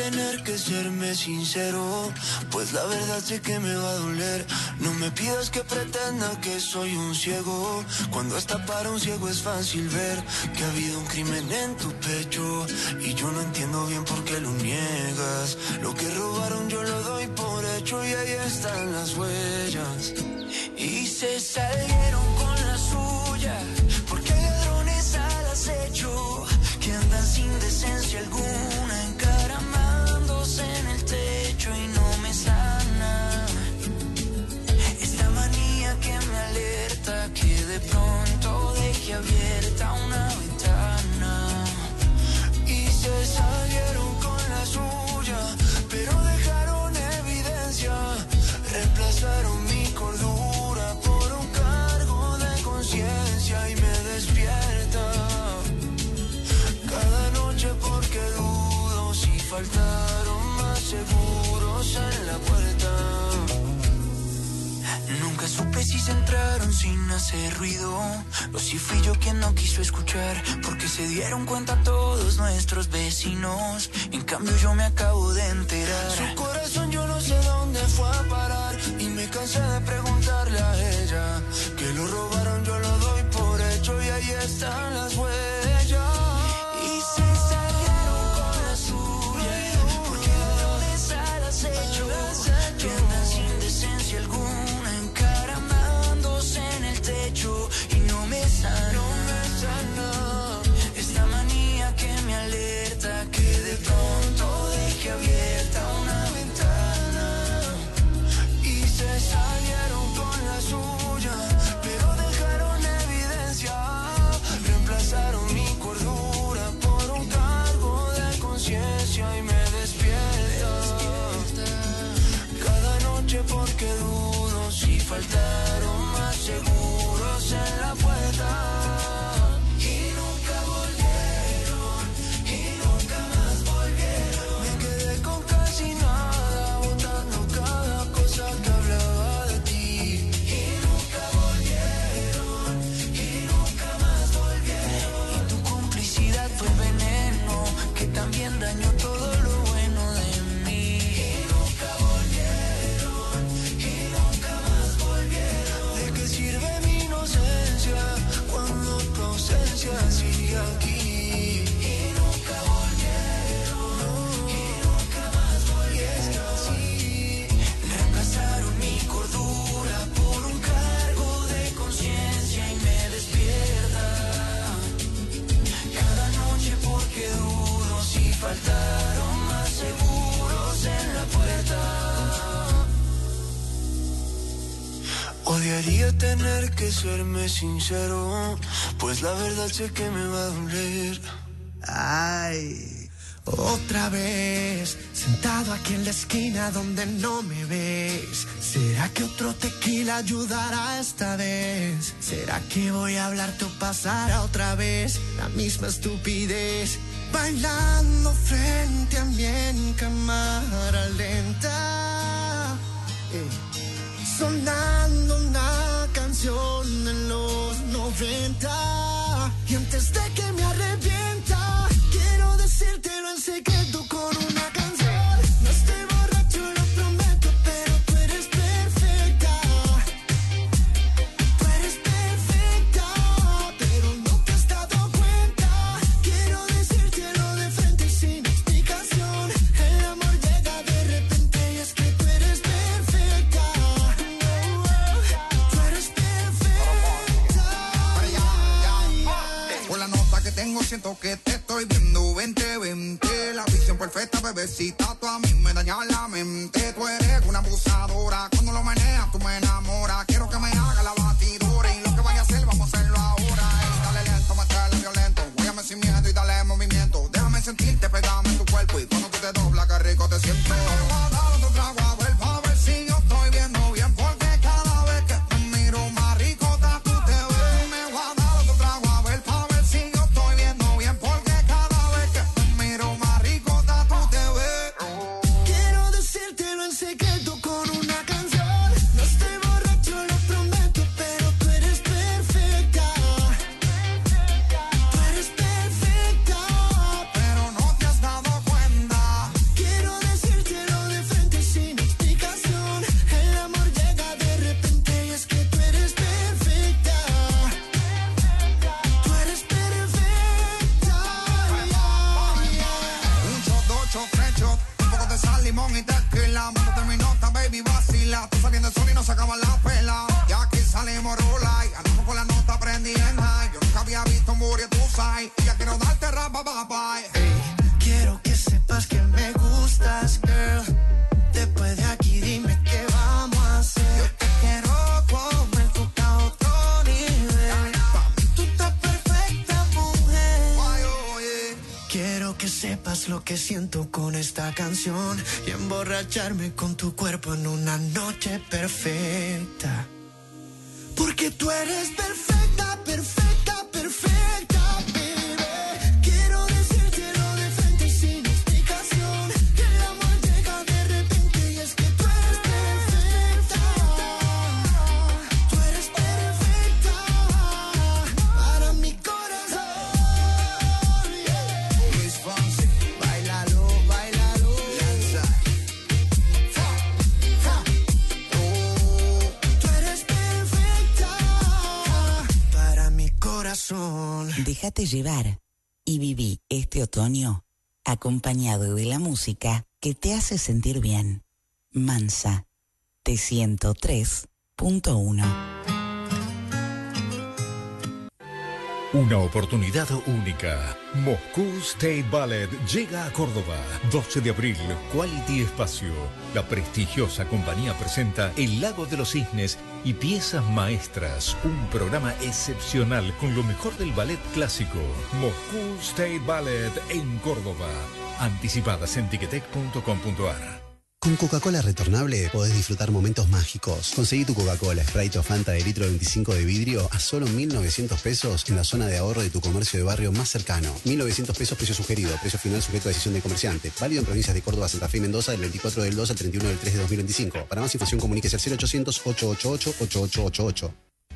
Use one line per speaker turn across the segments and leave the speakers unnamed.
tener que serme sincero, pues la verdad sé que me va a doler. No me pidas que pretenda que soy un ciego, cuando hasta para un ciego es fácil ver que ha habido un crimen en tu pecho, y yo no entiendo bien por qué lo niegas. Lo que robaron yo lo doy por hecho, y ahí están las huellas. Y se salieron con la suya, porque hay ladrones al acecho que andan sin decencia alguna, encaramándose en el techo y no me sana. Esta manía que me alerta, que de pronto deje abierta una ventana. Y se salieron con la suya, pero dejaron evidencia, reemplazaron mi cordura por un cargo de conciencia y me despierta cada noche porque dudo si faltaron más seguros en la puerta. Nunca supe si se entraron sin hacer ruido o si fui yo quien no quiso escuchar, porque se dieron cuenta todos nuestros vecinos. En cambio yo me acabo de enterar. Su corazón yo no sé dónde fue a parar, y me cansé de preguntarle a ella. Que lo robaron yo lo doy por hecho, y ahí están las huellas. Y se salieron con la suya, porque ladrones al acecho que andan sin decencia alguna, encaramándose en el techo y no me sana. Esta manía que me alerta, que de pronto deje abierta una ventana. Y se salieron con la suya, pero dejaron evidencia, reemplazaron mi cordura por un cargo de conciencia y me despierta cada noche porque dudo si faltaron más seguros en la puerta. Y nunca volvieron, y nunca más volvieron. Me quedé con casi nada, botando cada cosa que hablaba de ti. Y nunca volvieron, y nunca más volvieron. Y tu complicidad fue el veneno que también dañó todo lo bueno de mí. Y nunca volvieron, y nunca más volvieron. ¿De qué sirve mi inocencia cuando tu ausencia sigue aquí? Y nunca volvieron, y nunca más volvieron. Y es que así reemplazaron mi cordura por un cargo de conciencia y me despierta cada noche porque dudo si faltaron más seguros en la puerta. Odiaría tener que serme sincero, pues la verdad sé que me va a doler.
Ay, otra vez, sentado aquí en la esquina donde no me ves. ¿Será que otro tequila ayudará esta vez? ¿Será que voy a hablarte o pasará otra vez la misma estupidez? Bailando frente a mí en cámara lenta, sonando una canción en los 90. Y antes de que me arrepienta, quiero decírtelo en secreto con una canción. No estoy borracho, lo prometo, pero tú eres perfecta. Tú eres perfecta, pero no te has dado cuenta. Quiero decírtelo de frente y sin explicación. El amor llega de repente y es que tú eres perfecta. Tú eres perfecta.
Por la nota que tengo siento que te estoy viendo 20-20. La visión perfecta, bebecita, tú a mí me dañas la mente. Tú eres una abusadora, cuando lo meneas tú me enamoras. Quiero que me haga la batidora y lo que vaya a hacer vamos a hacerlo ahora. Ey, dale lento, muéstrale violento, guíame sin miedo y dale movimiento. Déjame sentirte, pegame en tu cuerpo y cuando tú te doblas qué rico te siento. Me voy a dar otro trago a ver si yo estoy viendo bien, porque cada vez que te miro más ricota tú te ves. Me voy a dar otro trago a ver si yo estoy viendo bien, porque cada vez que te miro más ricota tú te ves.
Quiero decírtelo
wifi. Ya quiero darte rapa, papá.
Quiero que sepas que me gustas, girl. Después de aquí dime qué vamos a hacer. Yo te quiero comer, tú a otro nivel. Pa' mí tú estás perfecta, mujer. Quiero que sepas lo que siento con esta canción y emborracharme con tu cuerpo en una noche perfecta. Porque tú eres perfecta, perfecta, perfecta, baby. Quiero decírtelo de frente y sin explicación. Que el amor llega de repente y es que tú eres perfecta. Tú eres perfecta para mi corazón.
Luis Fonsi, bailalo, bailalo. Lanza.
Tú eres perfecta para mi corazón.
Déjate llevar y viví este otoño acompañado de la música que te hace sentir bien. Mansa, T103.1.
Una oportunidad única. Moscú State Ballet llega a Córdoba. 12 de abril, Quality Espacio. La prestigiosa compañía presenta El Lago de los Cisnes y Piezas Maestras. Un programa excepcional con lo mejor del ballet clásico. Moscú State Ballet en Córdoba. Anticipadas en ticketek.com.ar.
Con Coca-Cola retornable podés disfrutar momentos mágicos. Conseguí tu Coca-Cola, Sprite o Fanta de litro 25 de vidrio a solo 1.900 pesos en la zona de ahorro de tu comercio de barrio más cercano. 1.900 pesos precio sugerido, precio final sujeto a decisión del comerciante. Válido en provincias de Córdoba, Santa Fe y Mendoza del 24 del 2 al 31 del 3 de 2025. Para más información comuníquese al 0800-888-8888.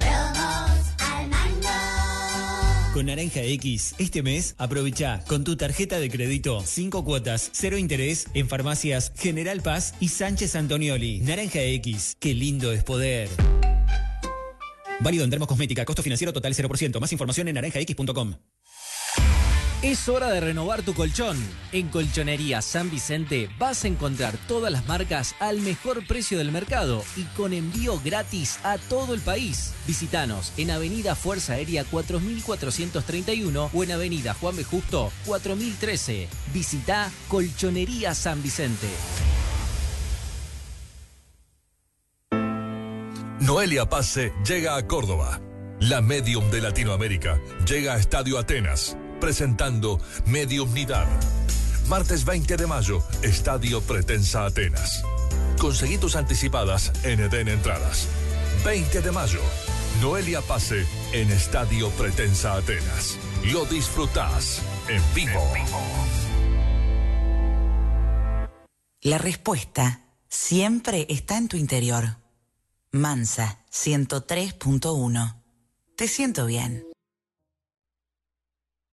Con Naranja X, este mes aprovecha con tu tarjeta de crédito 5 cuotas, 0 interés en farmacias General Paz y Sánchez Antonioli. Naranja X, qué lindo es poder. Válido en Dermocosmética, costo financiero total 0%. Más información en naranjax.com.
Es hora de renovar tu colchón. En Colchonería San Vicente vas a encontrar todas las marcas al mejor precio del mercado y con envío gratis a todo el país. Visítanos en Avenida Fuerza Aérea 4431 o en Avenida Juan B. Justo 4013. Visita Colchonería San Vicente.
Noelia Pase llega a Córdoba. La medium de Latinoamérica llega a Estadio Atenas, presentando Mediumnidad. Martes 20 de mayo, Estadio Pretensa Atenas. Conseguí tus anticipadas en Eden Entradas. 20 de mayo, Noelia Pase en Estadio Pretensa Atenas. Lo disfrutás en vivo.
La respuesta siempre está en tu interior. Mansa, 103.1. Te siento bien.